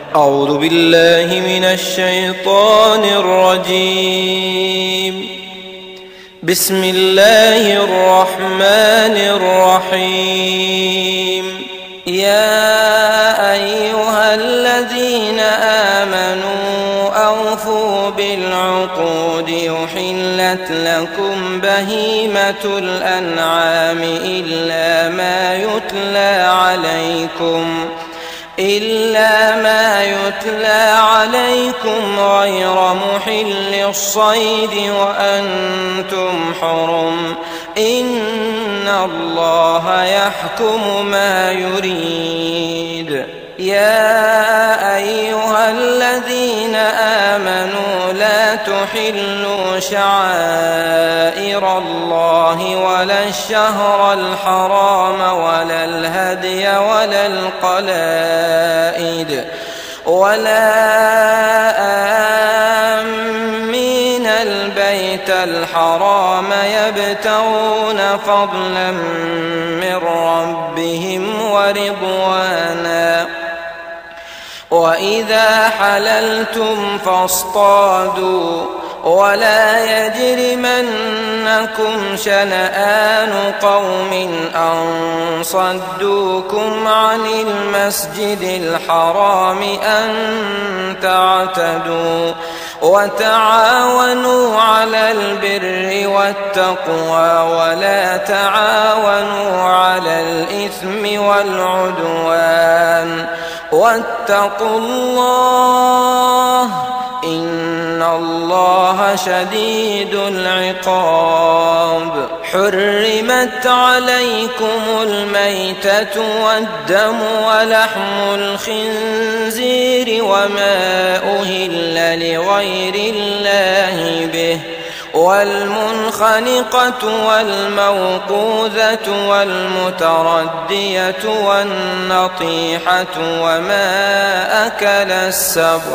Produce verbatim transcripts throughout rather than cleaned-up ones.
أعوذ بالله من الشيطان الرجيم. بسم الله الرحمن الرحيم. يا أيها الذين آمنوا أوفوا بالعقود أحلت لكم بهيمة الأنعام إلا ما يتلى عليكم إلا ما يتلى عليكم غير محل الصيد وأنتم حرم إن الله يحكم ما يريد. يا أيها الذين آمنوا لا تحلوا شعائر الله ولا الشهر الحرام ولا الهدي ولا القلائد ولا آمين البيت الحرام يبتغون فضلا من ربهم ورضوانا. وإذا حللتم فاصطادوا ولا يجرمنكم شنآن قوم أن صدوكم عن المسجد الحرام أن تعتدوا وتعاونوا على البر والتقوى ولا تعاونوا على الإثم والعدوان واتقوا الله إن الله شديد العقاب. حرمت عليكم الميتة والدم ولحم الخنزير وما أهل لغير الله به والمنخنقة والموقوذة والمتردية والنطيحة وما أكل السبع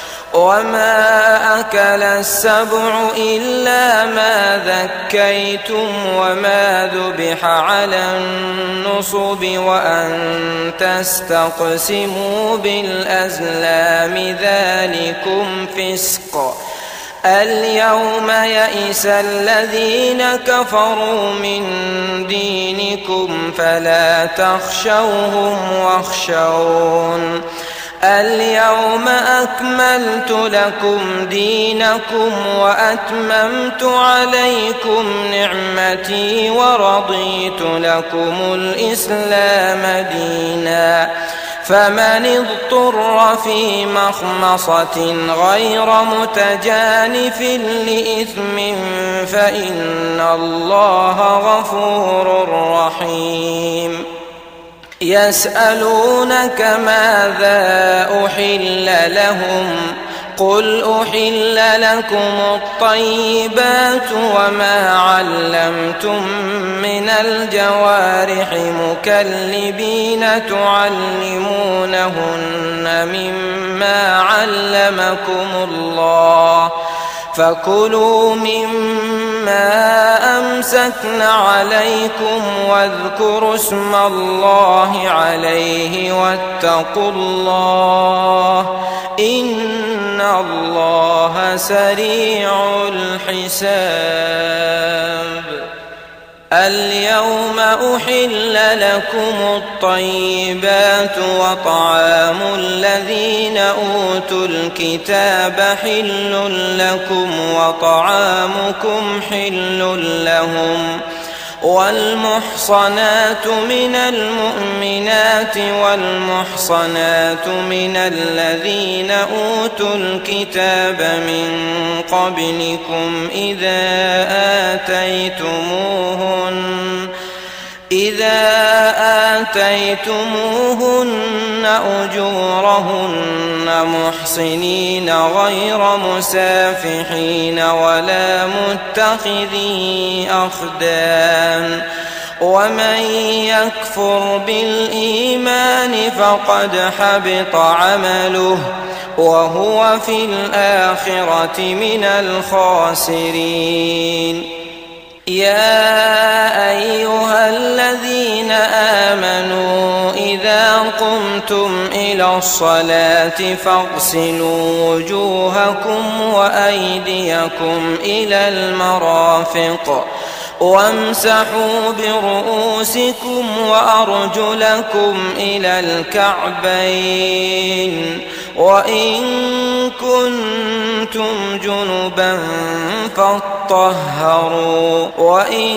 وما أكل السبع إلا ما ذكيتم وما ذبح على النصب وأن تستقسموا بالأزلام ذلكم فسق. اليوم يئس الذين كفروا من دينكم فلا تخشوهم واخشون. اليوم أكملت لكم دينكم وأتممت عليكم نعمتي ورضيت لكم الإسلام دينا. فمن اضطر في مخمصة غير متجانف لإثم فإن الله غفور رحيم. يسألونك ماذا أحل لهم قل أحل لكم الطيبات وما علمتم من الجوارح مكلبين تعلمونهن مما علمكم الله فكلوا مما أمسكن عليكم واذكروا اسم الله عليه واتقوا الله إن الله سريع الحساب. اليوم أحل لكم الطيبات وطعام الذين أوتوا الكتاب حل لكم وطعامكم حل لهم والمحصنات من المؤمنات والمحصنات من الذين أوتوا الكتاب من قبلكم إذا آتيتموهن إذا آتيتموهن أجورهن محصنين غير مسافحين ولا متخذي أخدان ومن يكفر بالإيمان فقد حبط عمله وهو في الآخرة من الخاسرين. يا أيها الذين آمنوا إذا قمتم إلى الصلاة فاغسلوا وجوهكم وأيديكم إلى المرافق وامسحوا برؤوسكم وأرجلكم إلى الكعبين وإن كنتم جنبا فاطهروا وإن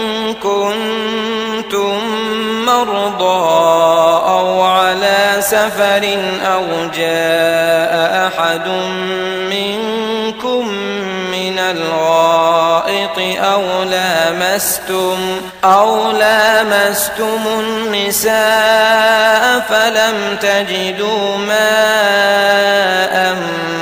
كنتم مرضى أو على سفر أو جاء أحد منكم من الغائط أو لامستم أو لامستم النساء فلم تجدوا ماء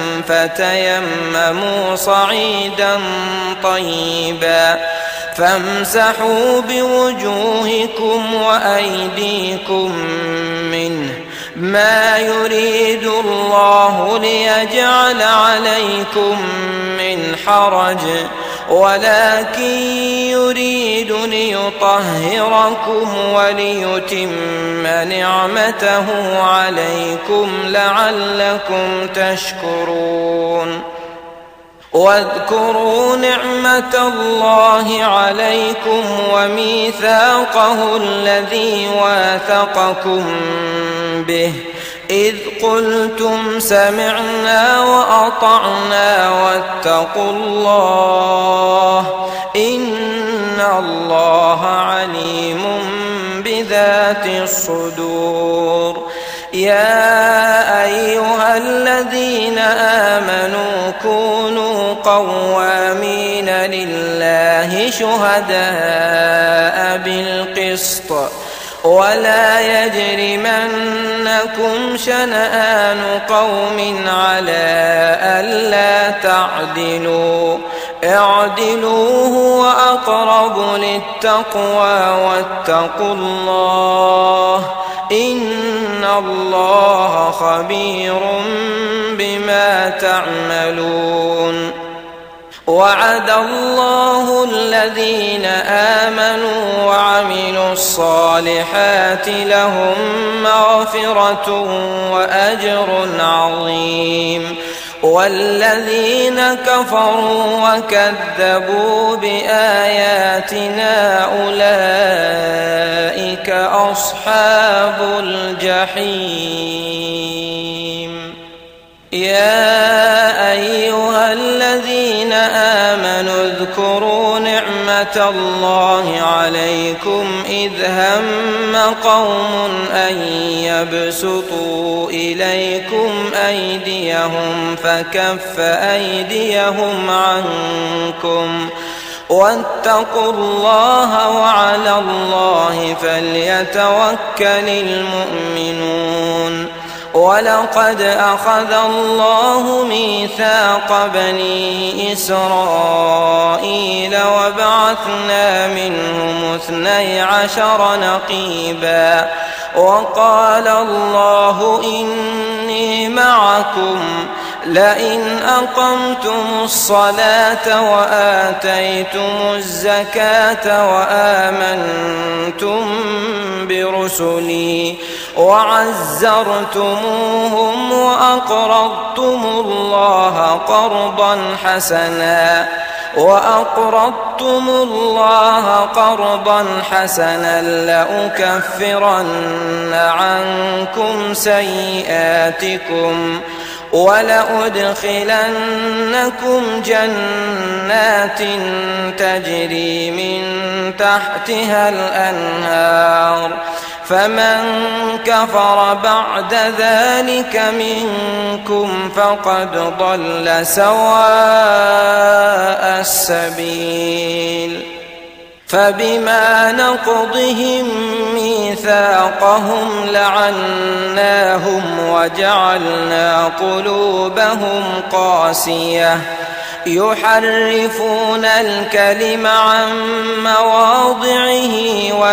فتيمموا صعيدا طيبا فامسحوا بوجوهكم وأيديكم منه ما يريد الله ليجعل عليكم من حرج ولكن يريد ليطهركم وليتم نعمته عليكم لعلكم تشكرون واذكروا نعمة الله عليكم وميثاقه الذي واثقكم به إذ قلتم سمعنا وأطعنا واتقوا الله إن الله عليم بذات الصدور يا أيها الذين آمنوا كونوا قوامين لله شهداء بالقسط ولا يجرمنكم شنآن قوم على ألا تعدلوا اعدلوا هو أقرب للتقوى واتقوا الله إن الله خبير بما تعملون وعد الله الذين آمنوا وعملوا الصالحات لهم مغفرة وأجر عظيم والذين كفروا وكذبوا بآياتنا أولئك أصحاب الجحيم يا أيها الذين آمنوا اذكروا نعمة الله عليكم إذ هم قوم أن يبسطوا إليكم أيديهم فكف أيديهم عنكم واتقوا الله وعلى الله فليتوكل المؤمنون ولقد أخذ الله ميثاق بني إسرائيل وبعثنا منهم اثني عشر نقيبا وقال الله إني معكم لئن أقمتم الصلاة وآتيتم الزكاة وآمنتم برسلي وعزرتموهم وأقرضتم الله قرضا حسنا وأقرضتم الله قرضا حسنا لأكفرن عنكم سيئاتكم ولأدخلنكم جنات تجري من تحتها الأنهار فمن كفر بعد ذلك منكم فقد ضل سواء السبيل فبما نقضهم ميثاقهم لعناهم وجعلنا قلوبهم قاسية يحرفون الكلم عن مواضعه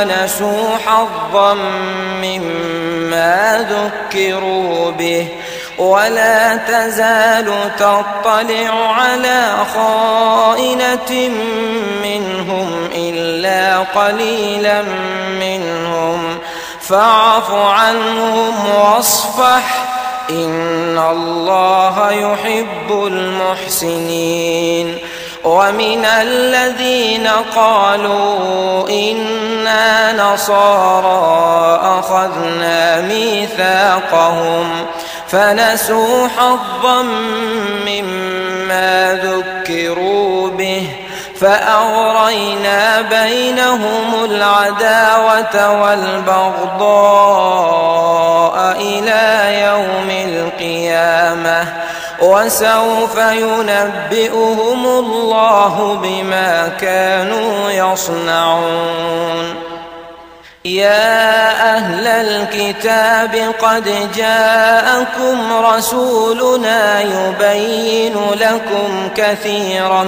ونسوا حظا مما ذكروا به ولا تزال تطلع على خائنة منهم إلا قليلا منهم فاعف عنهم واصفح إن الله يحب المحسنين. ومن الذين قالوا إنا نصارى أخذنا ميثاقهم فنسوا حظا مما ذكروا به فأغرينا بينهم العداوة والبغضاء إلى يوم القيامة وسوف ينبئهم الله بما كانوا يصنعون. يا أهل الكتاب قد جاءكم رسولنا يبين لكم كثيرا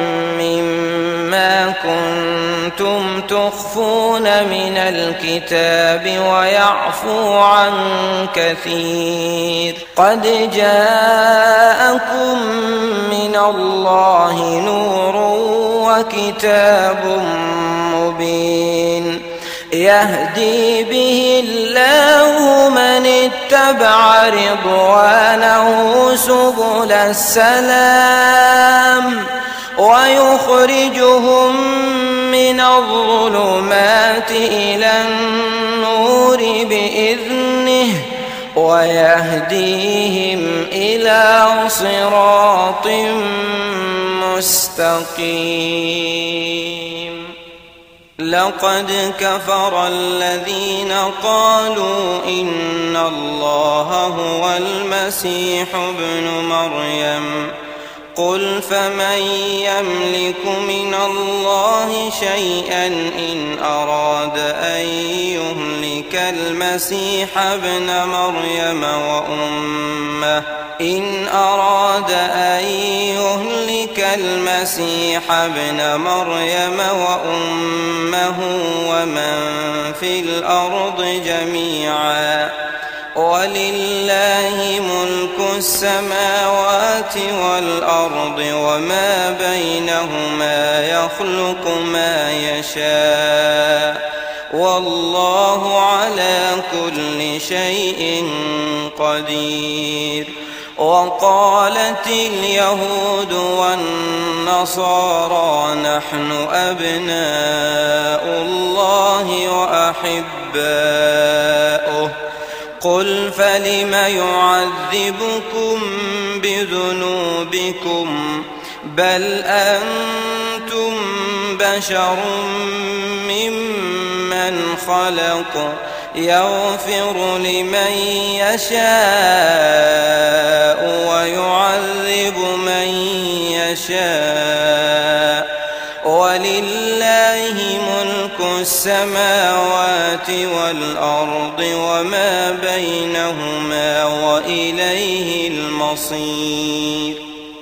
مما كنتم تخفون من الكتاب ويعفو عن كثير قد جاءكم من الله نور وكتاب مبين يهدي به الله من اتبع رضوانه سبل السلام ويخرجهم من الظلمات إلى النور بإذنه ويهديهم إلى صراط مستقيم. لقد كفر الذين قالوا إن الله هو المسيح ابن مريم قل فمن يملك من الله شيئا إن أراد أن يهلك المسيح ابن مريم وأمه إن أراد أن يهلك المسيح ابن مريم وأمه ومن في الأرض جميعا ولله ملك السماوات والأرض وما بينهما يخلق ما يشاء والله على كل شيء قدير. وقالت اليهود والنصارى نحن أبناء الله وأحباؤه قل فلم يعذبكم بذنوبكم بل أنتم بشر ممن خلق يغفر لمن يشاء ويعذب من يشاء ولله ملك السماوات والأرض وما بينهما وإليه المصير.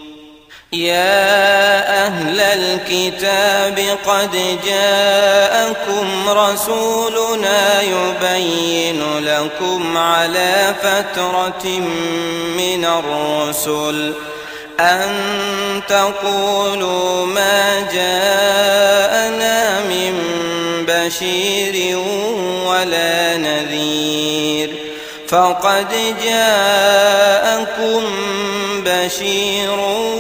يا أهل الكتاب قد جاءكم رسولنا يبين لكم على فترة من الرسل أن تقولوا ما جاءنا من بشير ولا نذير فقد جاءكم بشير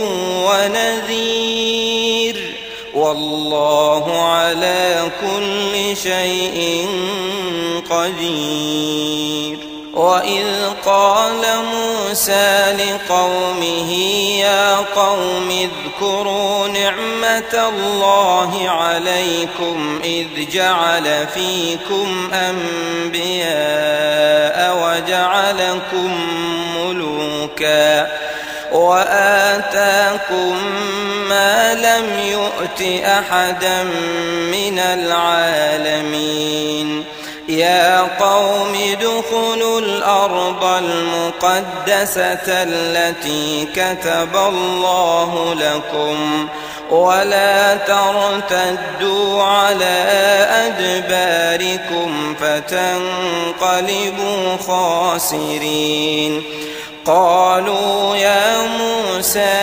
ونذير والله على كل شيء قدير. وإذ قال موسى لقومه يا قوم اذكروا نعمة الله عليكم إذ جعل فيكم أنبياء وجعلكم ملوكا وآتاكم ما لم يؤت أحدا من العالمين. يا قوم ادخلوا الأرض المقدسة التي كتب الله لكم ولا ترتدوا على أدباركم فتنقلبوا خاسرين. قالوا يا موسى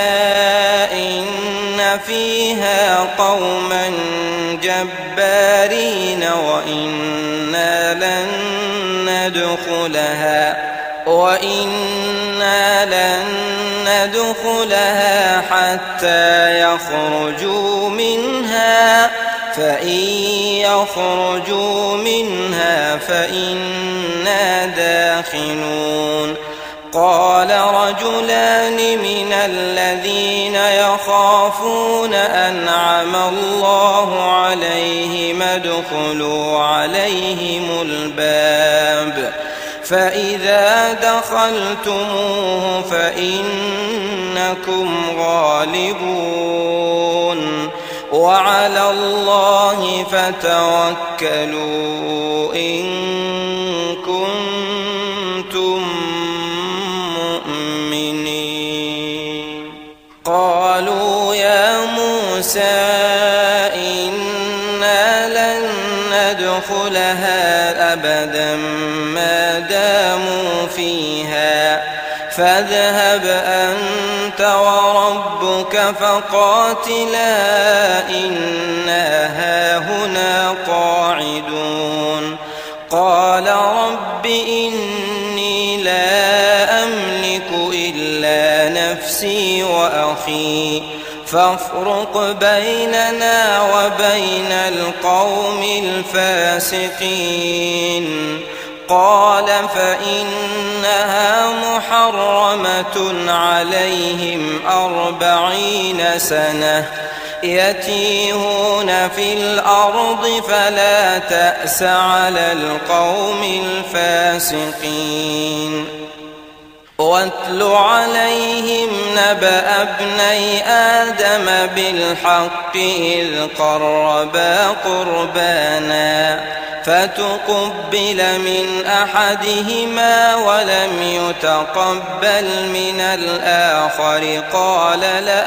إن فيها قوما جبارين وإنا لن ندخلها وإنا لن ندخلها حتى يخرجوا منها فإن يخرجوا منها فإنا داخلون قال رجلان من الذين يخافون أنعم الله عليهم ادخلوا عليهم الباب فإذا دخلتموه فإنكم غالبون وعلى الله فتوكلوا إن كنتم مؤمنين قالوا يا موسى إنا لن ندخلها أبدا ما داموا فيها فاذهب أنت وربك فقاتلا إنا هاهنا قاعدون قال رب إني لا أملك إلا نفسي وأخي فافرق بيننا وبين القوم الفاسقين قال فإنها محرمة عليهم أربعين سنة يتيهون في الأرض فلا تأس على القوم الفاسقين واتل عليهم نبأ ابني آدم بالحق إذ قربا قربانا فتقبل من أحدهما ولم يتقبل من الآخر قال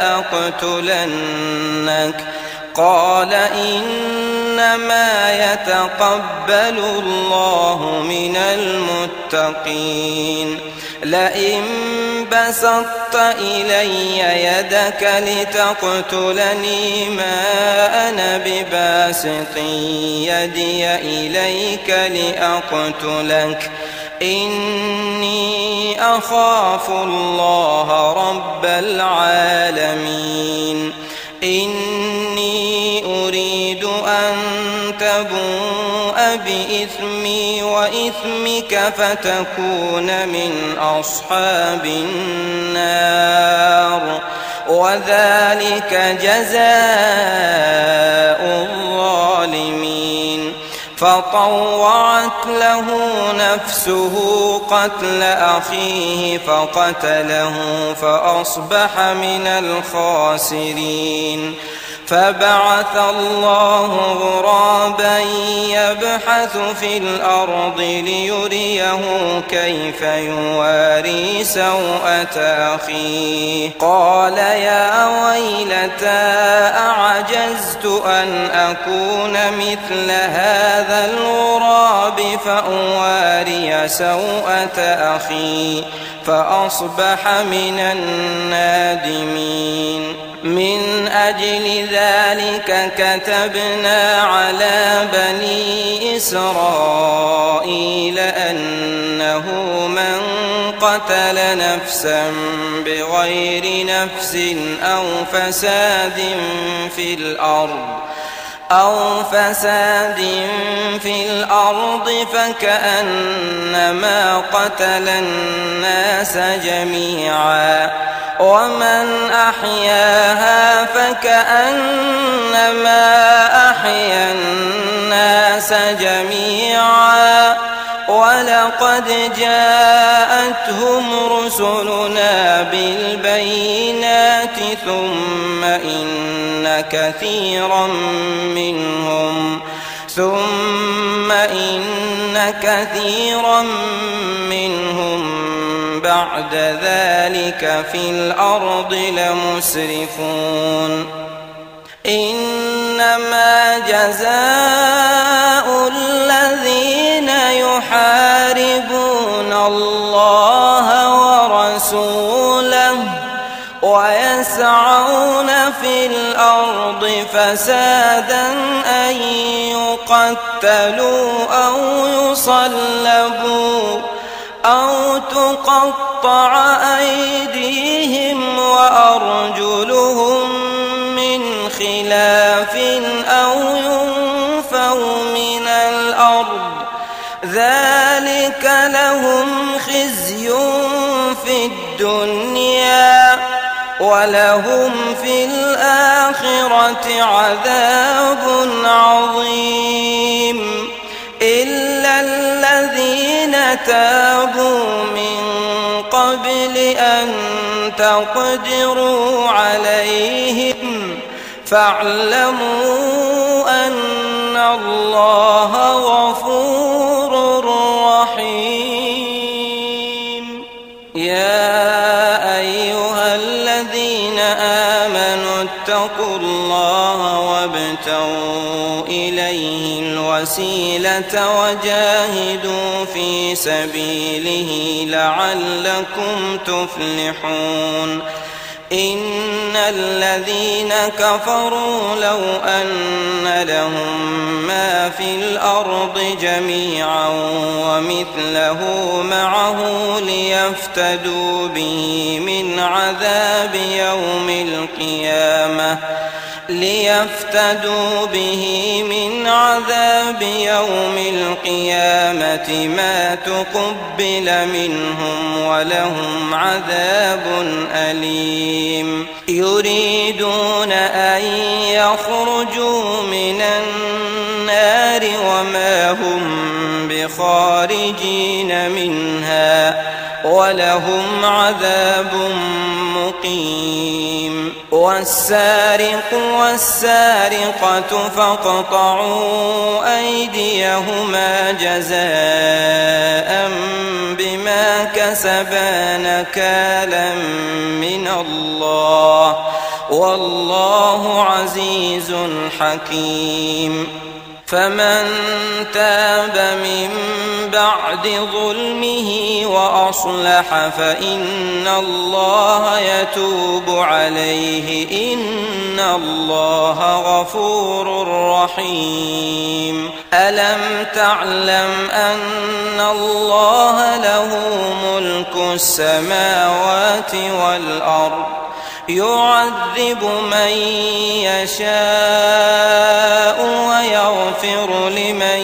لأقتلنك قال إنما يتقبل الله من المتقين لئن بسطت إلي يدك لتقتلني ما أنا بباسط يدي إليك لأقتلك إني أخاف الله رب العالمين إني أريد أن تبوء بإثمي وإثمك فتكون من أصحاب النار وذلك جزاء الظالمين فطوعت له نفسه قتل أخيه فقتله فأصبح من الخاسرين فبعث الله غرابا يبحث في الأرض ليريه كيف يواري سوءة أخيه قال يا ويلتى أعجزت أن أكون مثل هذا الغراب فأواري سوءة أخي فأصبح من النادمين من أجل ذلك كتبنا على بني إسرائيل أنه من قتل نفسا بغير نفس أو فساد في الأرض أو فساد في الأرض فكأنما قتل الناس جميعا ومن أحياها فكأنما أحيا الناس جميعا ولقد جاءتهم رسلنا بالبينات ثم إن كثيرا منهم ثم إن كثيرا منهم بعد ذلك في الأرض لمسرفون إنما جزاء الذين يحاربون الله ورسوله رسوله ويسعون في الأرض فسادا أن يقتلوا أو يصلبوا أو تقطع أيديهم وأرجلهم من خلاف أو ينفوا من الأرض ذلك لهم خزي في الدنيا ولهم في الآخرة عذاب عظيم إلا الذين تابوا من قبل أن تقدروا عليهم فاعلموا أن الله غفور رحيم. يا أيها الذين آمنوا اتقوا الله وابتغوا إليه الوسيلة وجاهدوا في سبيله لعلكم تفلحون. إن الذين كفروا لو أن لهم ما في الأرض جميعا ومثله معه ليفتدوا به من عذاب يوم القيامة ليفتدوا به من عذاب يوم القيامة ما تقبل منهم ولهم عذاب أليم. يريدون أن يخرجوا من النار وما هم بخارجين منها ولهم عذاب مقيم. والسارق والسارقة فاقطعوا أيديهما جزاء بما كسبا نكالا من الله والله عزيز حكيم. فمن تاب من بعد ظلمه وأصلح فإن الله يتوب عليه إن الله غفور رحيم. ألم تعلم أن الله له ملك السماوات والأرض يعذب من يشاء ويغفر لمن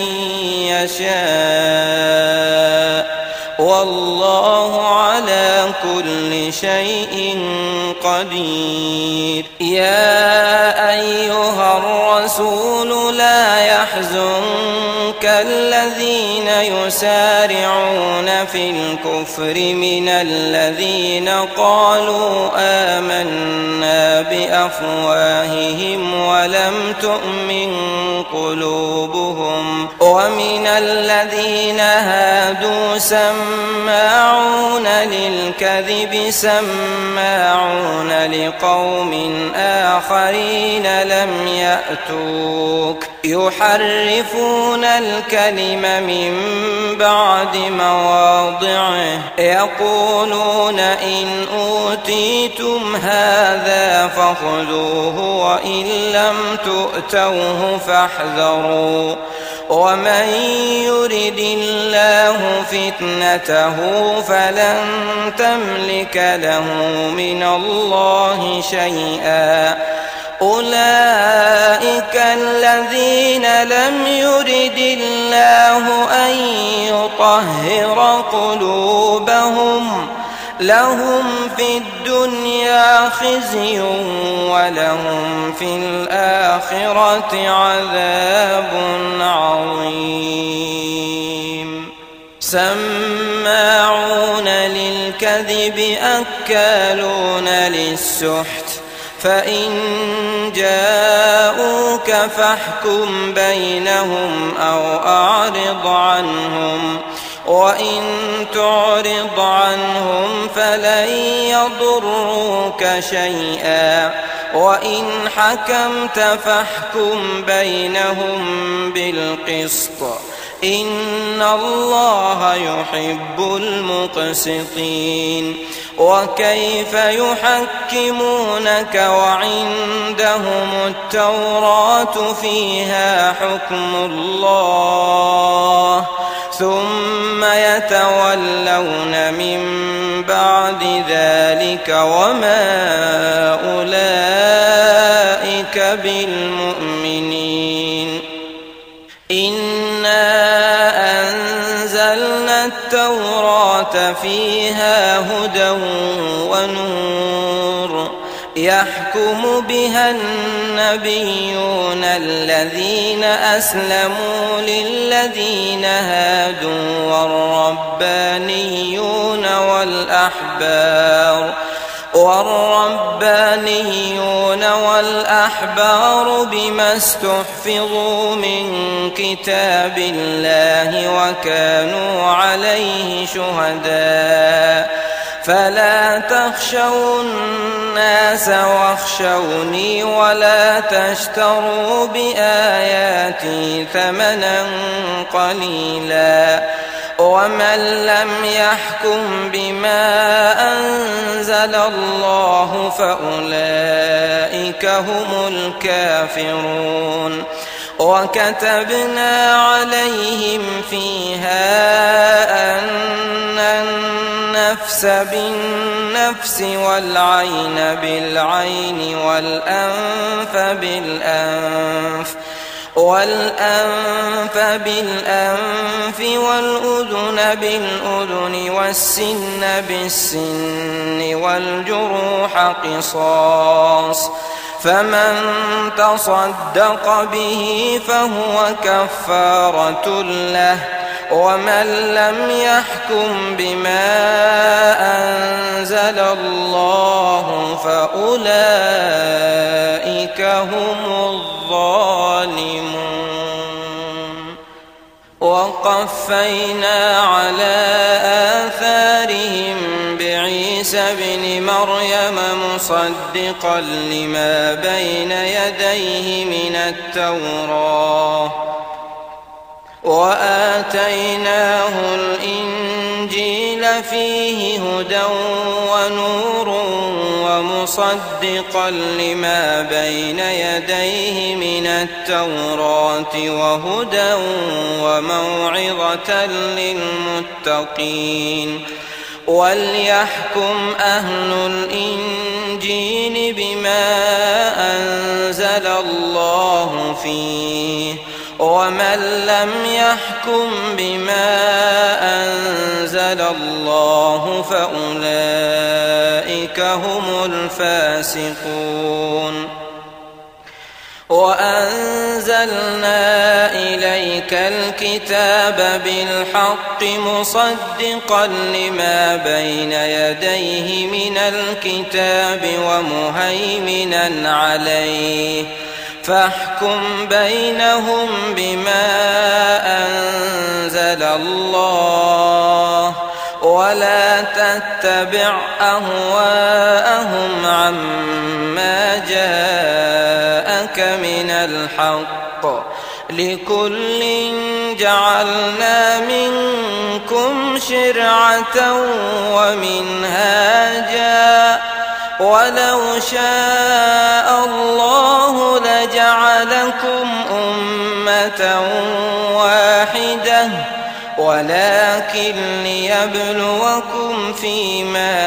يشاء والله على كل شيء قدير. يا أيها الرسول لا يحزنك الذين يسارعون في الكفر من الذين قالوا آمنا بأفواههم ولم تؤمن قلوبهم ومن الذين هادوا سماعون للكذب سماعون لقوم آخرين لم يأتوك يحرفون الكلم من بعد مواضعه يقولون إن أوتيتم هذا فخذوه وإن لم تؤتوه فاحذروا ومن يرد الله فتنته فلن تملك له من الله شيئا. أولئك الذين لم يرد الله أن يطهر قلوبهم لهم في الدنيا خزي ولهم في الآخرة عذاب عظيم. سماعون للكذب أكالون للسحت فإن جاءوك فاحكم بينهم أو أعرض عنهم وإن تعرض عنهم فلن يضروك شيئا وإن حكمت فاحكم بينهم بالقسط إن الله يحب المقسطين. وكيف يحكمونك وعندهم التوراة فيها حكم الله ثم يتولون من بعد ذلك وما أولئك بالمؤمنين. إنا أنزلنا التوراة فيها هدى ونور يحكم بها النبيون الذين أسلموا للذين هادوا والربانيون والأحبار والربانيون والأحبار بما استحفظوا من كتاب الله وكانوا عليه شهداء فلا تخشوا الناس واخشوني ولا تشتروا بآياتي ثمنا قليلا ومن لم يحكم بما أنزل الله فأولئك هم الكافرون. وكتبنا عليهم فيها أن النفس بالنفس والعين بالعين والأنف بالأنف والأنف بالأنف والأذن بالأذن والسن بالسن والجروح قصاص فمن تصدق به فهو كفارة له ومن لم يحكم بما أنزل الله فأولئك هم الظالمون. وقفينا على آثارهم بعيسى ابن مريم مصدقا لما بين يديه من التوراة وآتيناه الإنجيل فيه هدى ونور ومصدقا لما بين يديه من التوراة وهدى وموعظة للمتقين. وليحكم أهل الإنجيل بما أنزل الله فيه ومن لم يحكم بما أنزل الله فأولئك هم الفاسقون. وأنزلنا إليك الكتاب بالحق مصدقا لما بين يديه من الكتاب ومهيمنا عليه فاحكم بينهم بما أنزل الله ولا تتبع أهواءهم عما جاءك من الحق لكل جعلنا منكم شرعة ومنهاجا ولو شاء الله لجعلكم أمة واحدة ولكن ليبلوكم فيما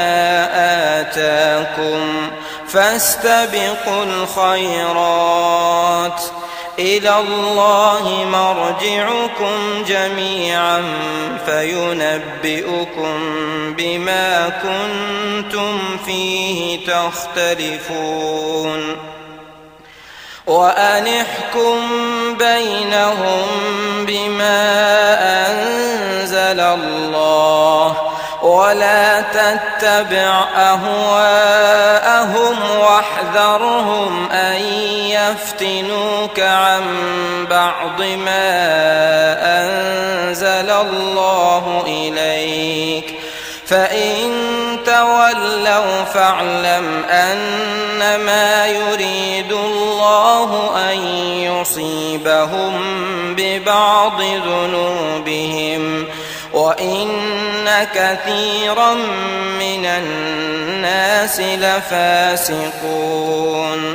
آتاكم فاستبقوا الخيرات إلى الله مرجعكم جميعا فينبئكم بما كنتم فيه تختلفون. وأن احكم بينهم بما أنزل الله ولا تتبع أهواءهم واحذرهم أن يفتنوك عن بعض ما أنزل الله إليك فإن تولوا فاعلم أنما يريد الله أن يصيبهم ببعض ذنوبهم وإن كثيرا من الناس لفاسقون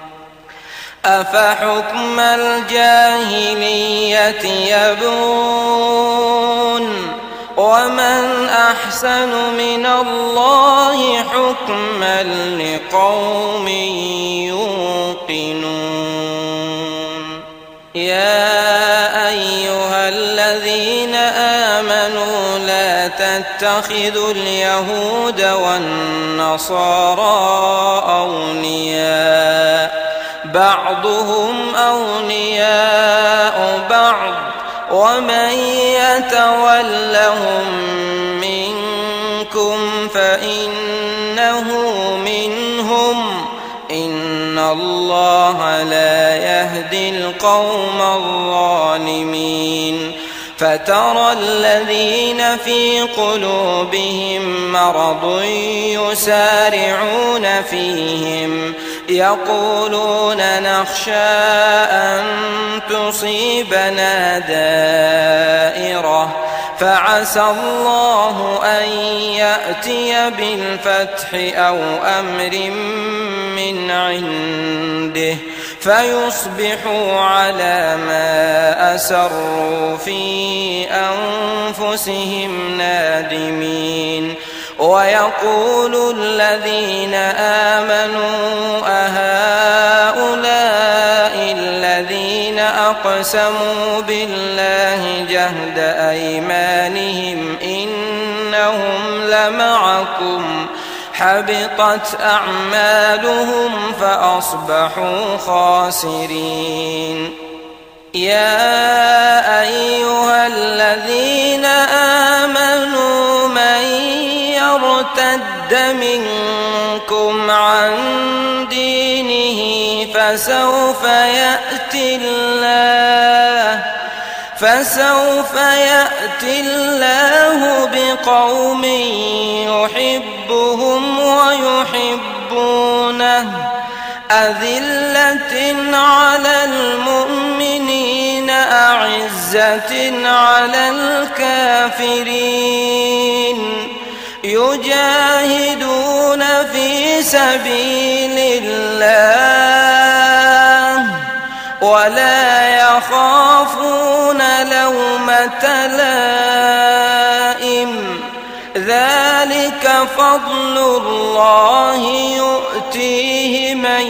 أفحكم الجاهلية يبغون ومن أحسن من الله حكما لقوم يوقنون يا أيها الذين آمنوا لا تتخذوا اليهود والنصارى أولياء بعضهم أولياء بعض ومن يتولهم منكم فإنه منهم إن الله لا يهدي القوم الظالمين فترى الذين في قلوبهم مرض يسارعون فيهم يقولون نخشى أن تصيبنا دائرة فعسى الله أن يأتي بالفتح أو أمر من عنده فيصبحوا على ما أسروا في أنفسهم نادمين ويقول الذين آمنوا أهؤلاء الذين أقسموا بالله جهد أيمانهم إنهم لمعكم حبطت أعمالهم فأصبحوا خاسرين يا أيها الذين آمنوا من يرتد منكم عن دينه فسوف يأتي الله فسوف يأتي الله بقوم يحبهم ويحبونه أذلة على المؤمنين أعزة على الكافرين يجاهدون في سبيل الله ولا يخافون لومة لائم ذلك فضل الله يؤتيه من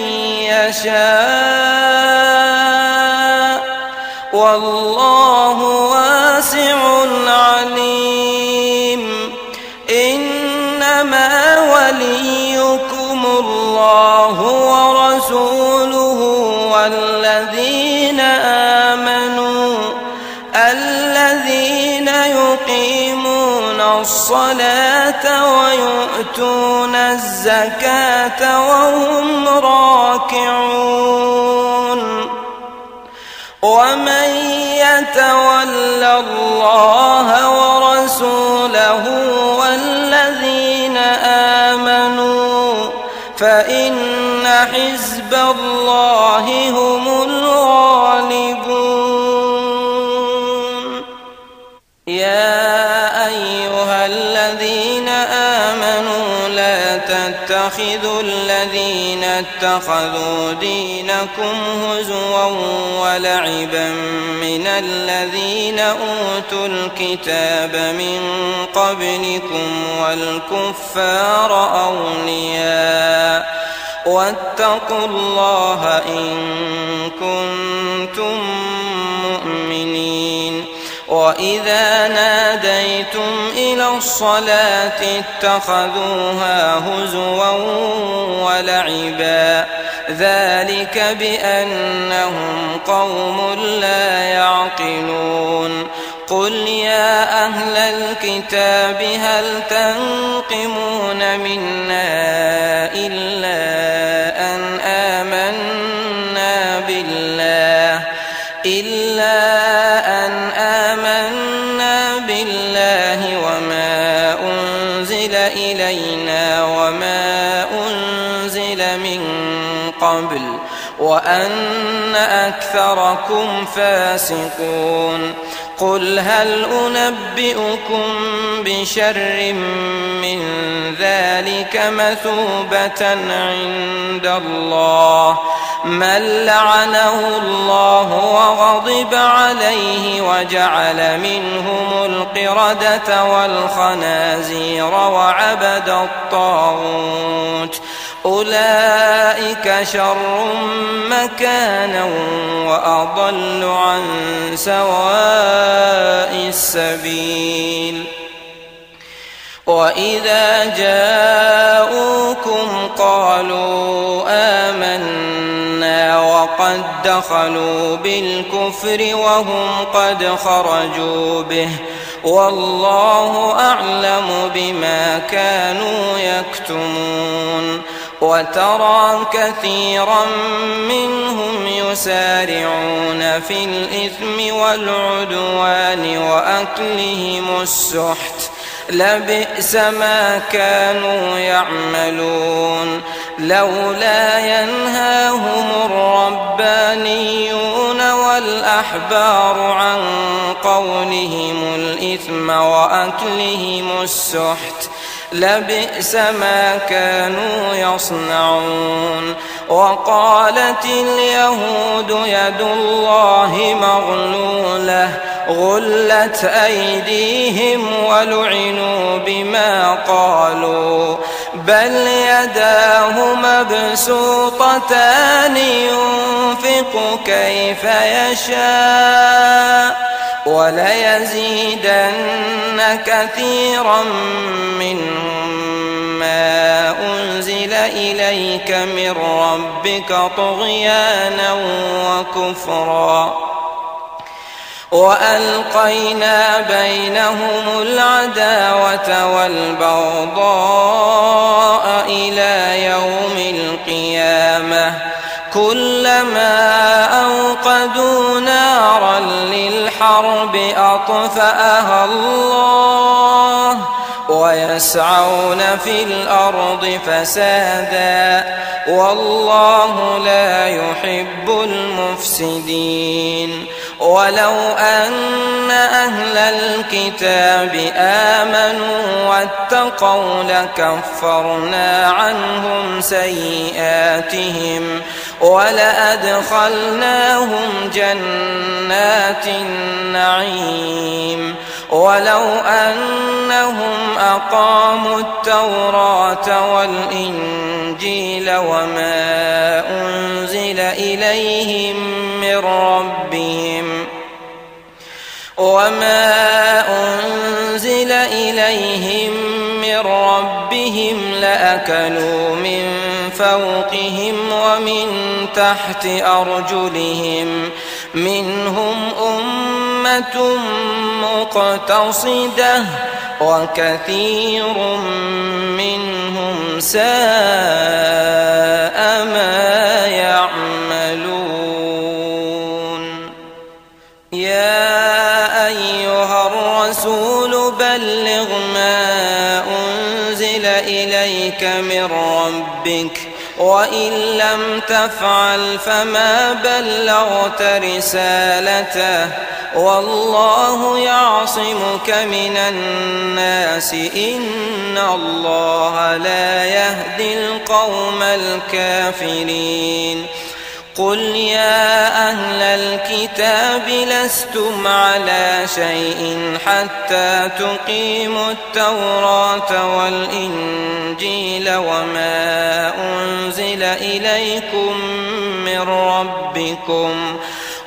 يشاء والله واسع عليم إنما وليكم الله ورسوله والذين آمنوا الذين يقيمون الصلاة ويؤتون الزكاة وهم راكعون ومن يتول الله ورسوله والذين آمنوا فإن حزب الله هم الغالبون يا أيها الذين آمنوا لا تتخذوا الذين اتخذوا دينكم هزوا ولعبا من الذين أوتوا الكتاب من قبلكم والكفار أولياء واتقوا الله إن كنتم مؤمنين وإذا ناديتم إلى الصلاة اتخذوها هزوا ولعبا ذلك بأنهم قوم لا يعقلون قل يا أهل الكتاب هل تنقمون منا إلا أن آمنا بالله إلا أن آمنا بالله وما أنزل إلينا وما أنزل من قبل وأن أكثركم فاسقون قل هل أنبئكم بشر من ذلك مثوبة عند الله من لعنه الله وغضب عليه وجعل منهم القردة والخنازير وعبد الطاغوت أولئك شر مكانا وأضل عن سواء السبيل وإذا جاءوكم قالوا آمنا وقد دخلوا بالكفر وهم قد خرجوا به والله أعلم بما كانوا يكتمون وترى كثيرا منهم يسارعون في الإثم والعدوان وأكلهم السحت لبئس ما كانوا يعملون لولا ينهاهم الربانيون والأحبار عن قولهم الإثم وأكلهم السحت لبئس ما كانوا يصنعون وقالت اليهود يد الله مغلولة غلت أيديهم ولعنوا بما قالوا بل يداه مبسوطتان ينفق كيف يشاء وليزيدن كثيرا منهم ما أنزل إليك من ربك طغيانا وكفرا وألقينا بينهم العداوة والبغضاء إلى يوم القيامة كلما أوقدوا نارا للحرب أطفأها الله ويسعون في الأرض فسادا والله لا يحب المفسدين ولو أن أهل الكتاب آمنوا واتقوا لكفرنا عنهم سيئاتهم ولأدخلناهم جنات النعيم ولو أنهم أقاموا التوراة والإنجيل وما أنزل إليهم من ربهم وما أنزل إليهم من ربهم لأكلوا من فوقهم ومن تحت أرجلهم منهم أمة مقتصدة وكثير منهم ساء ما يعملون يا أيها الرسول بلغ ما أنزل إليك من ربك وإن لم تفعل فما بلغت رسالته والله يعصمك من الناس إن الله لا يهدي القوم الكافرين قل يا أهل الكتاب لستم على شيء حتى تقيموا التوراة والإنجيل وما أنزل إليكم من ربكم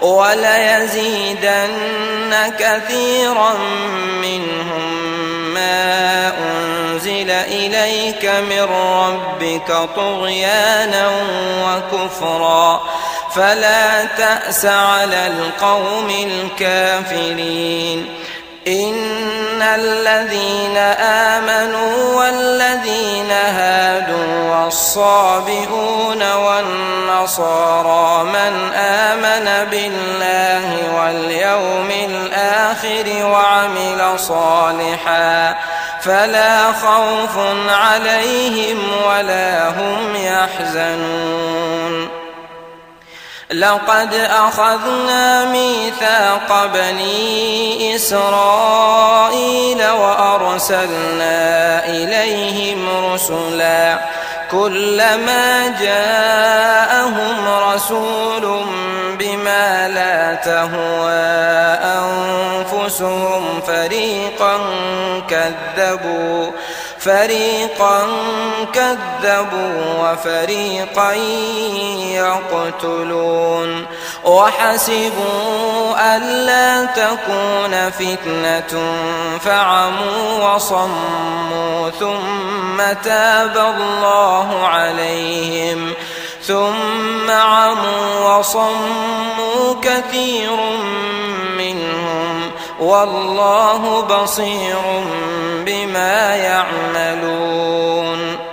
وليزيدن كثيرا منهم ما أنزل إليك من ربك طغيانا وكفرا فلا تأس على القوم الكافرين إن الذين آمنوا والذين هادوا والصابئون والنصارى من آمن بالله واليوم الآخر وعمل صالحا فلا خوف عليهم ولا هم يحزنون لقد أخذنا ميثاق بني إسرائيل وأرسلنا إليهم رسلا كلما جاءهم رسول بما لا تهوى أنفسهم فريقا كذبوا فريقا كذبوا وفريقا يقتلون وحسبوا ألا تكون فتنة فعموا وصموا ثم تاب الله عليهم ثم عموا وصموا كثير منهم والله بصير بما يعملون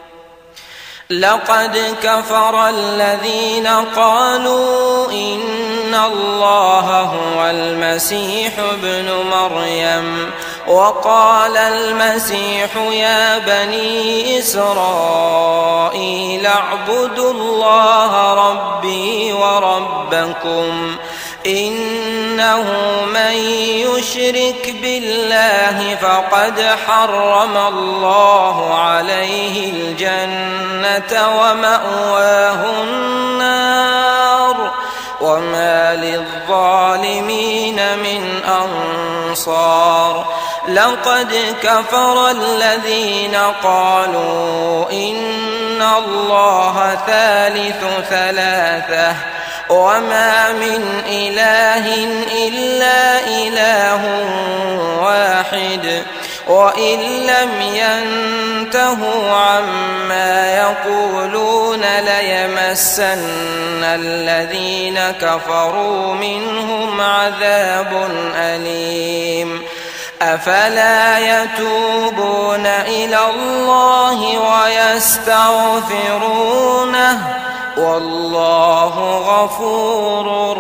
لقد كفر الذين قالوا إن الله هو المسيح ابن مريم وقال المسيح يا بني إسرائيل اعبدوا الله ربي وربكم إنه من يشرك بالله فقد حرم الله عليه الجنة ومأواه النار وما للظالمين من أنصار لقد كفر الذين قالوا إن الله ثالث ثلاثة وما من إله إلا إله واحد وإن لم ينتهوا عما يقولون ليمسن الذين كفروا منهم عذاب أليم أفلا يتوبون إلى الله ويستغفرونه والله غفور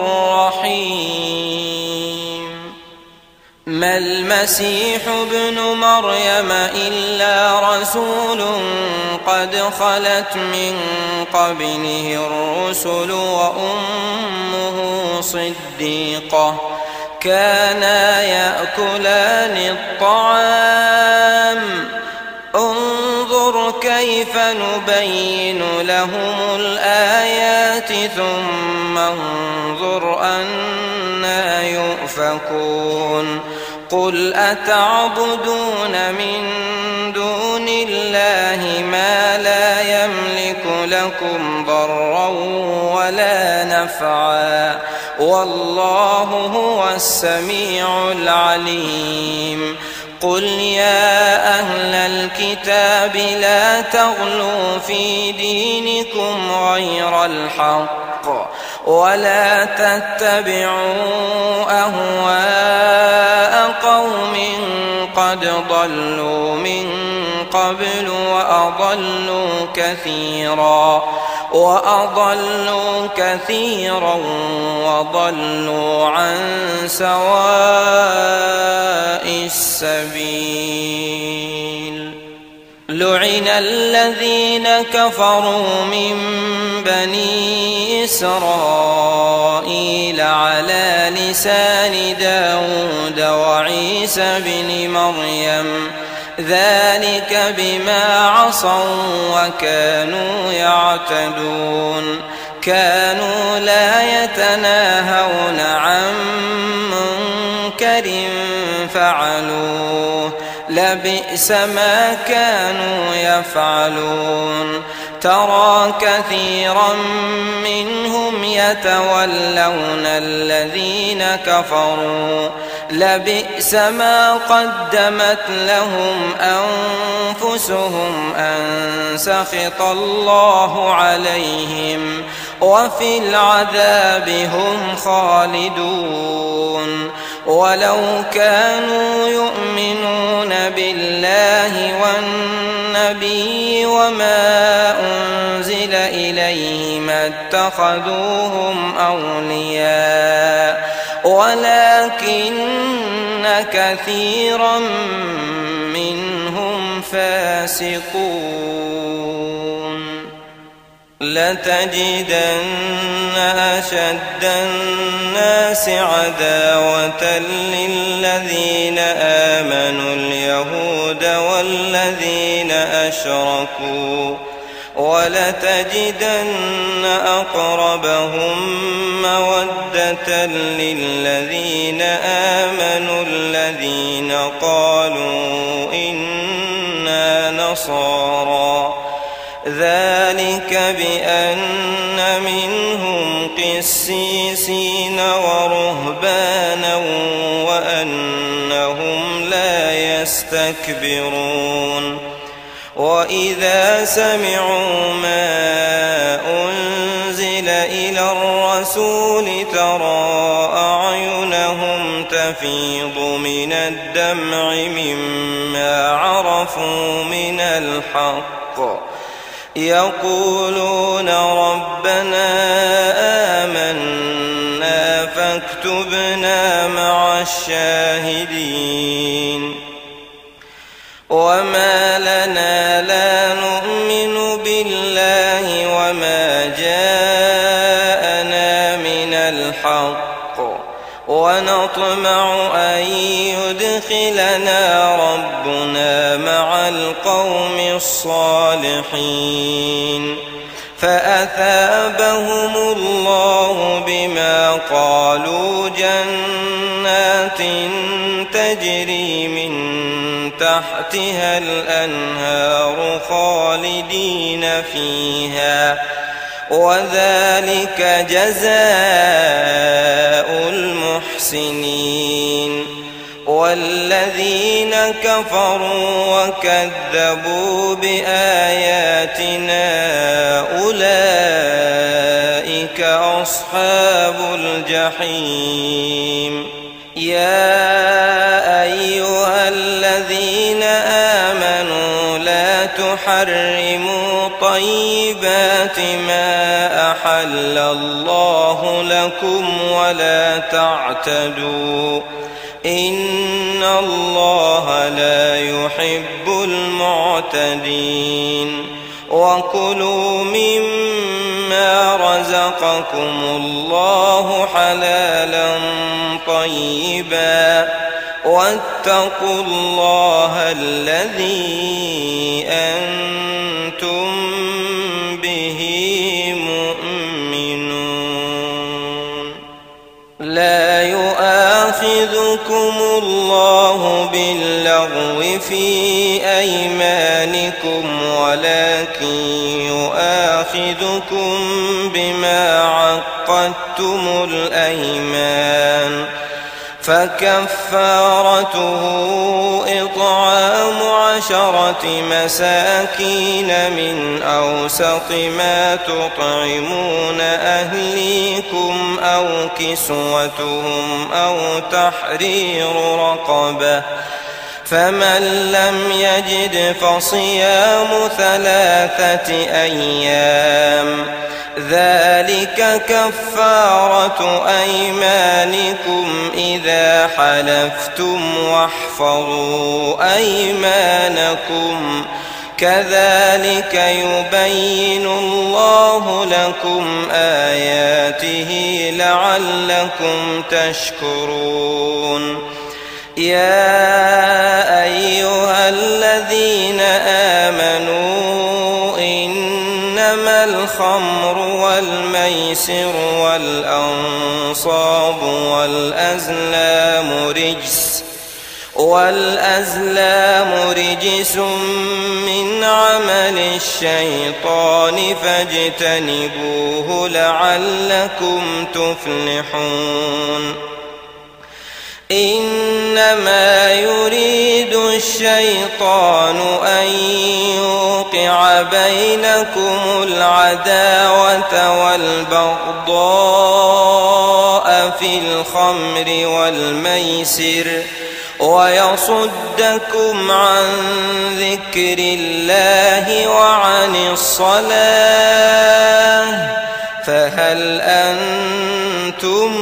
رحيم ما المسيح ابن مريم إلا رسول قد خلت من قبله الرسل وأمه صديقة كانا يأكلان الطعام انظر كيف نبين لهم الآيات ثم انظر أنا يؤفكون قل أتعبدون من دون الله ما لا يملك لكم ضرا ولا نفعا والله هو السميع العليم قل يا أهل الكتاب لا تغلوا في دينكم غير الحق ولا تتبعوا أهواء قوم قد ضلوا من قبل وأضلوا كثيرا وأضلوا كثيرا وضلوا عن سواء السبيل لعن الذين كفروا من بني إسرائيل على لسان داود وعيسى بن مريم ذلك بما عصوا وكانوا يعتدون كانوا لا يتناهون عن منكر فعلوه لبئس ما كانوا يفعلون ترى كثيرا منهم يتولون الذين كفروا لبئس ما قدمت لهم أنفسهم أن سخط الله عليهم وفي العذاب هم خالدون ولو كانوا يؤمنون بالله والنبي وما أنزل إليه ما اتخذوهم أولياء ولكن كثيرا منهم فاسقون لتجدن أشد الناس عداوة للذين آمنوا اليهود والذين أشركوا ولتجدن أقربهم مودة للذين آمنوا الذين قالوا إنا نصارى ذلك بأن منهم قسيسين ورهبانا وأنهم لا يستكبرون وإذا سمعوا ما أنزل إلى الرسول ترى أعينهم تفيض من الدمع مما عرفوا من الحق يقولون ربنا آمنا فاكتبنا مع الشاهدين وما لنا لا نؤمن بالله وما جاءنا من الحق ونطمع أن يدخلنا ربنا مع القوم الصالحين فأثابهم الله بما قالوا جنات تجري من تحتها الأنهار خالدين فيها وذلك جزاء المحسنين والذين كفروا وكذبوا بآياتنا أولئك أصحاب الجحيم يا أيها الذين آمنوا لا تحرموا طيبات ما أحل الله لكم ولا تعتدوا إن الله لا يحب المعتدين وكلوا مما رزقكم الله حلالا طيبا واتقوا الله الذي أنتم به مؤمنون لا يؤاخذكم الله باللغو في أيمانكم ولكن يؤاخذكم بما عقدتم الأيمان فكفارته إطعام عشرة مساكين من أوسط ما تطعمون أهليكم أو كسوتهم أو تحرير رقبة فمن لم يجد فصيام ثلاثة أيام ذلك كفارة أيمانكم إذا حلفتم واحفظوا أيمانكم كذلك يبين الله لكم آياته لعلكم تشكرون يا أيها الذين آمنوا إنما الخمر والميسر والأنصاب والأزلام رجس والأزلام رجس من عمل الشيطان فاجتنبوه لعلكم تفلحون إنما يريد الشيطان أن يوقع بينكم العداوة والبغضاء في الخمر والميسر ويصدكم عن ذكر الله وعن الصلاة فهل أنتم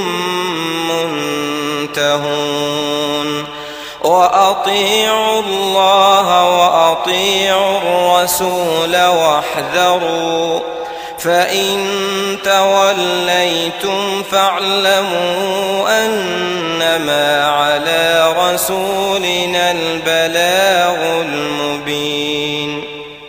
منتهون وأطيعوا الله وأطيعوا الرسول واحذروا فإن توليتم فاعلموا أنما على رسولنا البلاغ المبين.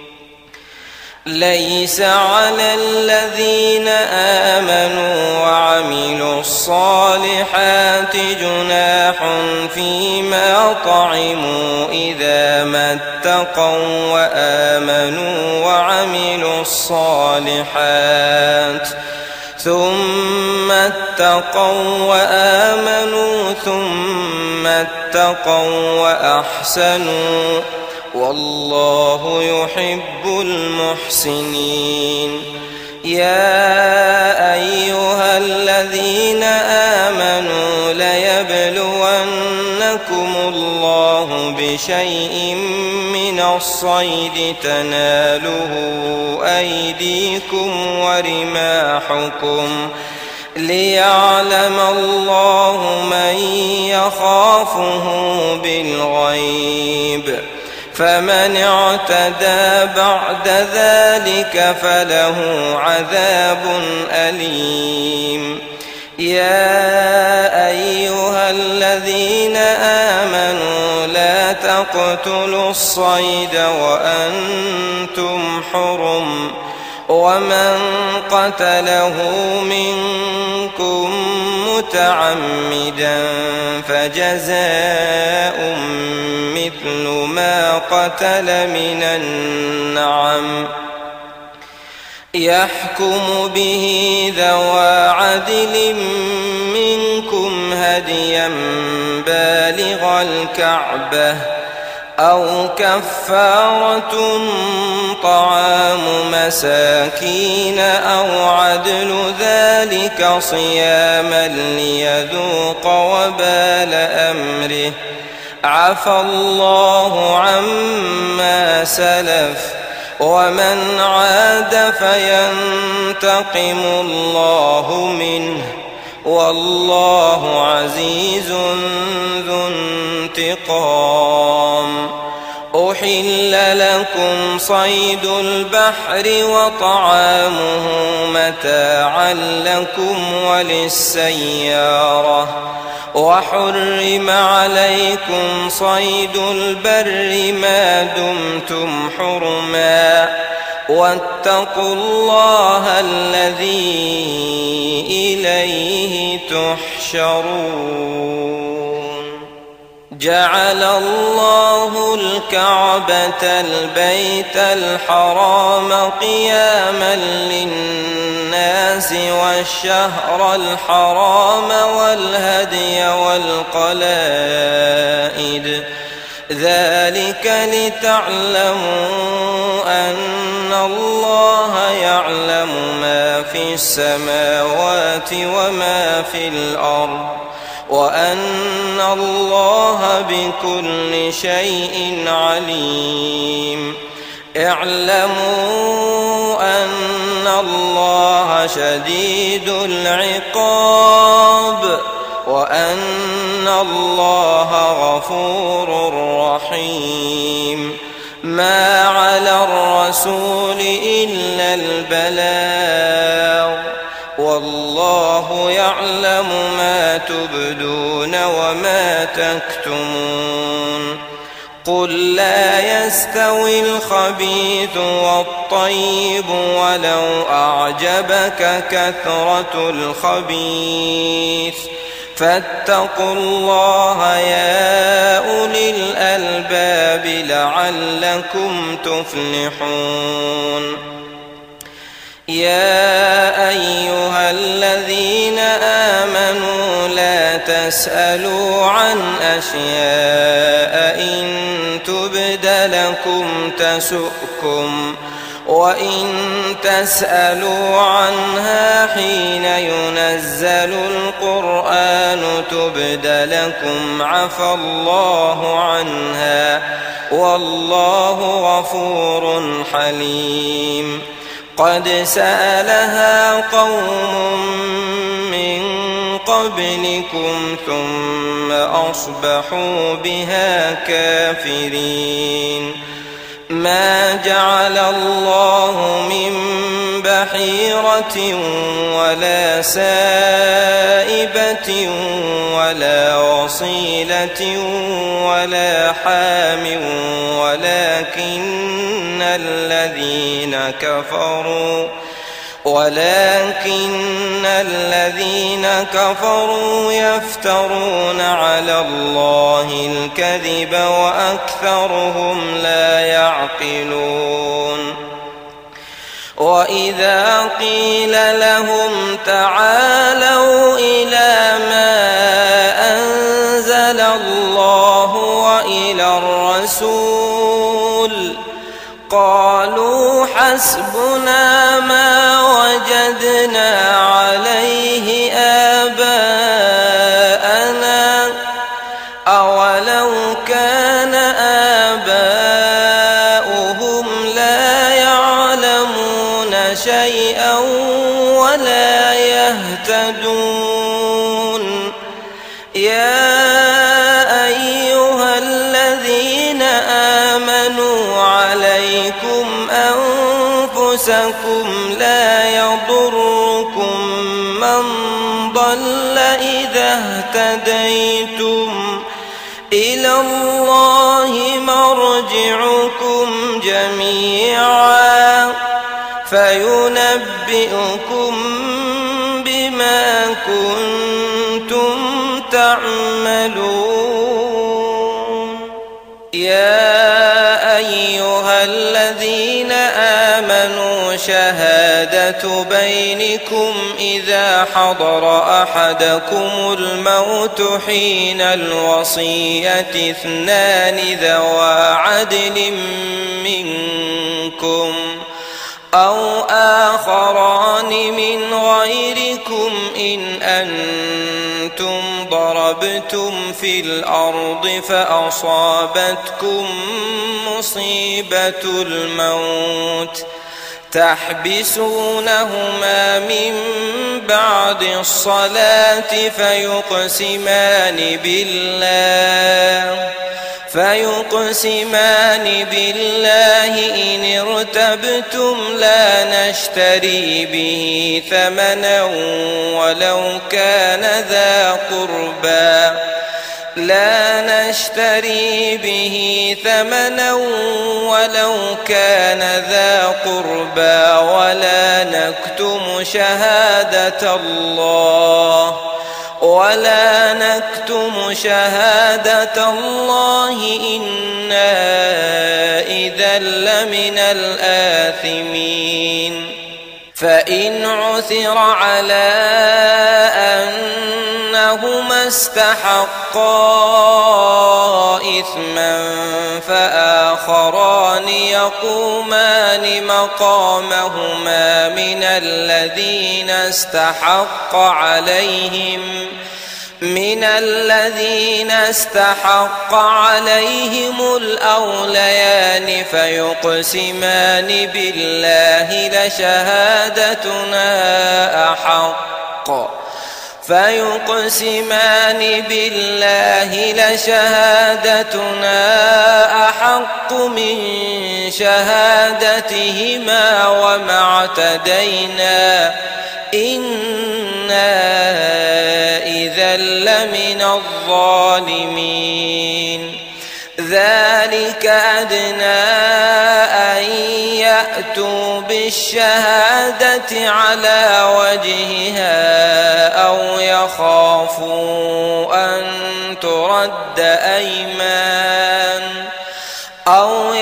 ليس على الذين آمنوا وعملوا الصالحات جناح فيما طعموا إذا ما اتقوا وآمنوا وعملوا الصالحات ثم اتقوا وآمنوا ثم اتقوا وأحسنوا والله يحب المحسنين. يا أيها الذين آمنوا ليبلونكم الله بشيء من الصيد تناله أيديكم ورماحكم ليعلم الله من يخافه بالغيب، فمن اعتدى بعد ذلك فله عذاب أليم. يا أيها الذين آمنوا لا تقتلوا الصيد وأنتم حرم، ومن قتله منكم متعمدا فجزاء مثل ما قتل من النعم يحكم به ذوى عدل منكم هديا بالغ الكعبة أو كفارة طعام مساكين أو عدل ذلك صياما ليذوق وبال أمره، عفى الله عما سلف ومن عاد فينتقم الله منه والله عزيز ذو انتقام. أحل لكم صيد البحر وطعامه متاعا لكم وللسيارة، وحرم عليكم صيد البر ما دمتم حرما، واتقوا الله الذي إليه تحشرون. جعل الله الكعبة البيت الحرام قياما للناس والشهر الحرام والهدي والقلائد، ذلك لتعلموا أن الله يعلم ما في السماوات وما في الأرض وأن الله بكل شيء عليم. اعلموا أن الله شديد العقاب وأن الله غفور رحيم. ما على الرسول إلا البلاغ والله يعلم ما تبدون وما تكتمون. قل لا يستوي الخبيث والطيب ولو أعجبك كثرة الخبيث، فاتقوا الله يا أولي الألباب لعلكم تفلحون. يا أيها الذين آمنوا لا تسألوا عن أشياء إن تبد لكم تسؤكم، وإن تسألوا عنها حين ينزل القرآن تبد لكم عفى الله عنها والله غفور حليم. قد سألها قوم من قبلكم ثم أصبحوا بها كافرين. ما جعل الله من بحيرة ولا سائبة ولا وصيلة ولا حام ولكن الذين كفروا ولكن الذين كفروا يفترون على الله الكذب وأكثرهم لا يعقلون. وإذا قيل لهم تعالوا إلى ما أنزل الله وإلى الرسول قالوا حسبنا ما وجدنا عليه آباءنا أولو كان آباؤهم لا يعلمون شيئا ولا يهتدون. يا أيها الذين آمنوا عليكم أنفسكم لا يضركم من ضل إذا اهتديتم إلى الله مرجعكم جميعا فينبئكم بما كنتم تعملون. يا أيها الذين آمنوا شهادة بينكم إذا حضر أحدكم الموت حين الوصية اثنان ذوى عدل منكم أو آخران من غيركم إن أنتم ضربتم في الأرض فأصابتكم مصيبة الموت تحبسونهما من بعد الصلاة فيقسمان بالله فيقسمان بالله إن ارتبتم لا نشتري به ثمنا ولو كان ذا قربى لا نشتري به ثمنا ولو كان ذا قربى ولا نكتم شهادة الله ولا نكتم شهادة الله إنا إذا لمن الآثمين. فإن عثر على أنهما استحقا إثما فآخران يقومان مقامهما من الذين استحق عليهم من الذين استحق عليهم الأوليان فيقسمان بالله لشهادتنا أحق فيقسمان بالله لشهادتنا أحق من شهادتهما وما اعتدينا إنا إذا لمن الظالمين. ذلك أدنى أن يأتوا بالشهادة على وجهها أو يخافوا أن ترد أيمان أو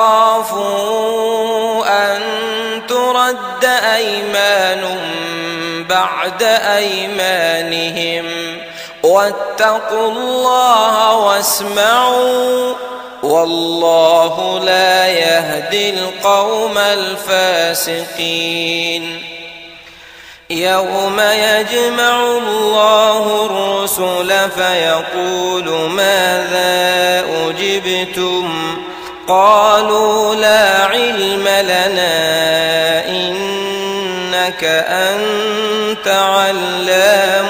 يخافوا أن ترد أيمان بعد أيمانهم واتقوا الله واسمعوا والله لا يهدي القوم الفاسقين. يوم يجمع الله الرسل فيقول ماذا أجبتم قالوا لا علم لنا إنك أنت علام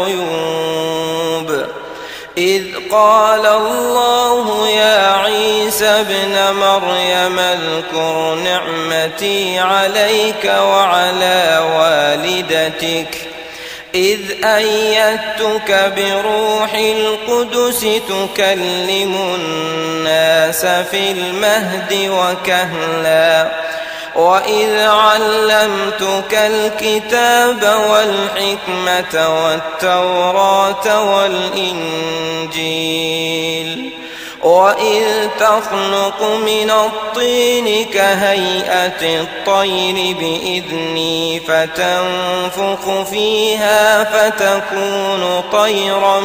الغيوب. إذ قال الله يا عيسى عيسى ابن مريم اذكر نعمتي عليك وعلى والدتك إذ أيدتك بروح القدس تكلم الناس في المهد وكهلا وإذ علمتك الكتاب والحكمة والتوراة والإنجيل وإذ تخلق من الطين كهيئة الطير بإذني فتنفخ فيها فتكون طيرا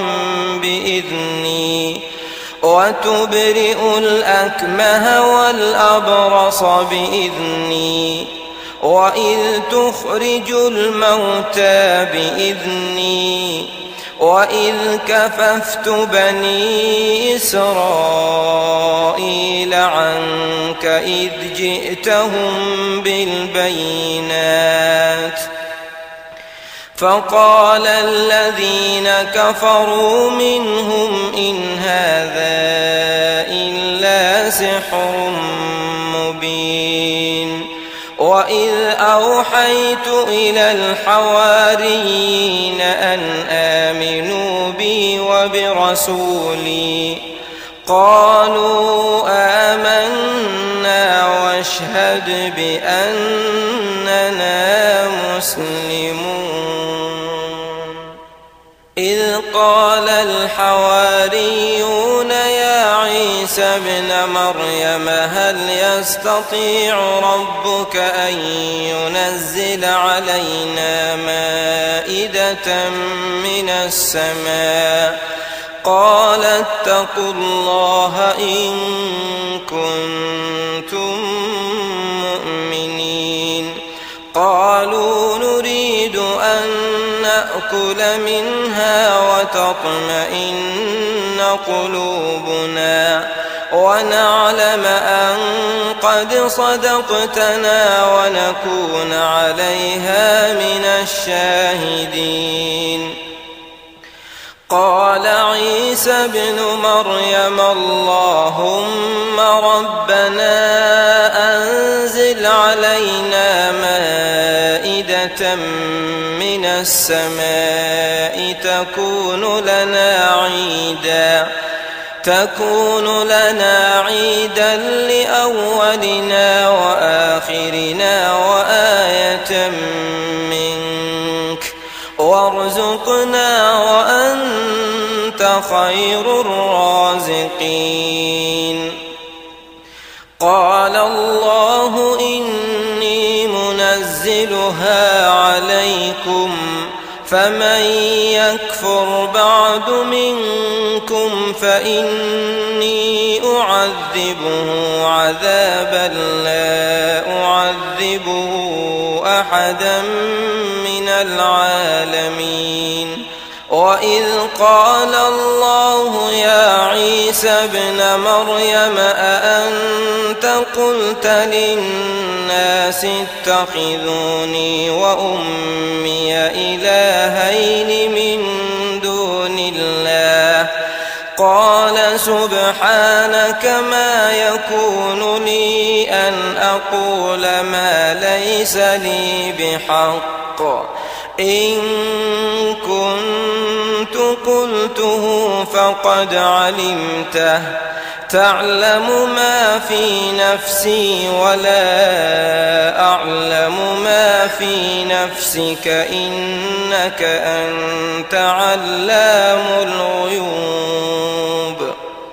بإذني وتبرئ الأكمه والأبرص بإذني وإذ تخرج الموتى بإذني وإذ كففت بني إسرائيل عنك إذ جئتهم بالبينات فقال الذين كفروا منهم إن هذا إلا سحر مبين وإذ أوحيت إلى الحواريين أن آمنوا بي وبرسولي قالوا آمنا واشهد بأننا مسلمون إذ قال الحواريون يا عيسى ابن مريم هل يستطيع ربك أن ينزل علينا مائدة من السماء قال اتقوا الله إن كنتم مؤمنين قالوا نريد أن نأكل منها وتطمئن قلوبنا ونعلم أن قد صدقتنا ونكون عليها من الشاهدين قال عيسى ابن مريم اللهم ربنا أنزل علينا مائدة من السماء تكون لنا عيدا تكون لنا عيدا لأولنا وآخرنا وآية منك وارزقنا وأنت خير الرازقين قال الله إني منزلها عليكم فمن يكفر بعد منكم فإني أعذبه عذابا لا أعذبه أحدا من العالمين وإذ قال الله يا عيسى ابن مريم أأنت قلت للناس اتخذوني وأمي إلهين من دون الله قال سبحانك ما يكون لي أن أقول ما ليس لي بحق إن كنت قلته فقد علمته تعلم ما في نفسي ولا أعلم ما في نفسك إنك أنت علام الغيوب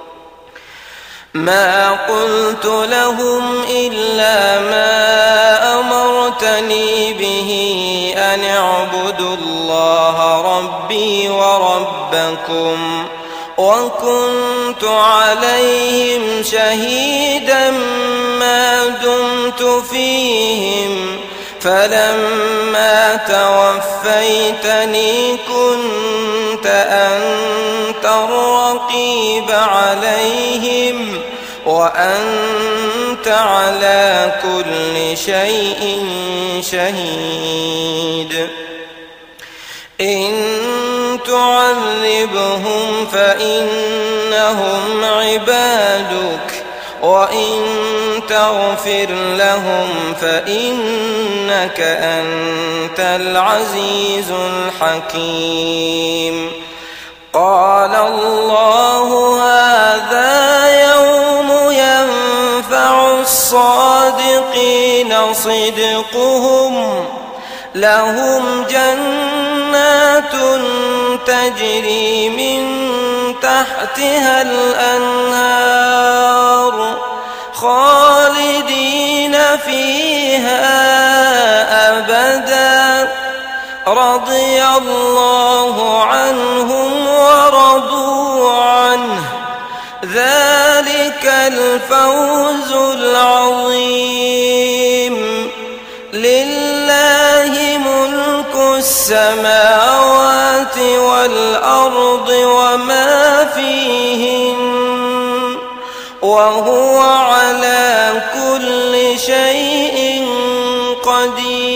ما قلت لهم إلا ما أمرتني به أن اعبدوا الله ربي وربكم وكنت عليهم شهيدا ما دمت فيهم فلما توفيتني كنت أنت الرقيب عليهم وأنت على كل شيء شهيد إن تعذبهم فإنهم عبادك وإن تغفر لهم فإنك أنت العزيز الحكيم. قال الله هذا يوم ينفع الصادقين صدقهم، لهم جنات تجري من تحتها الأنهار خالدين فيها أبدا، رضي الله عنهم ورضوا عنه، ذلك الفوز العظيم. لله ملك السماوات والأرض وما فيهن، وهو على كل شيء قدير.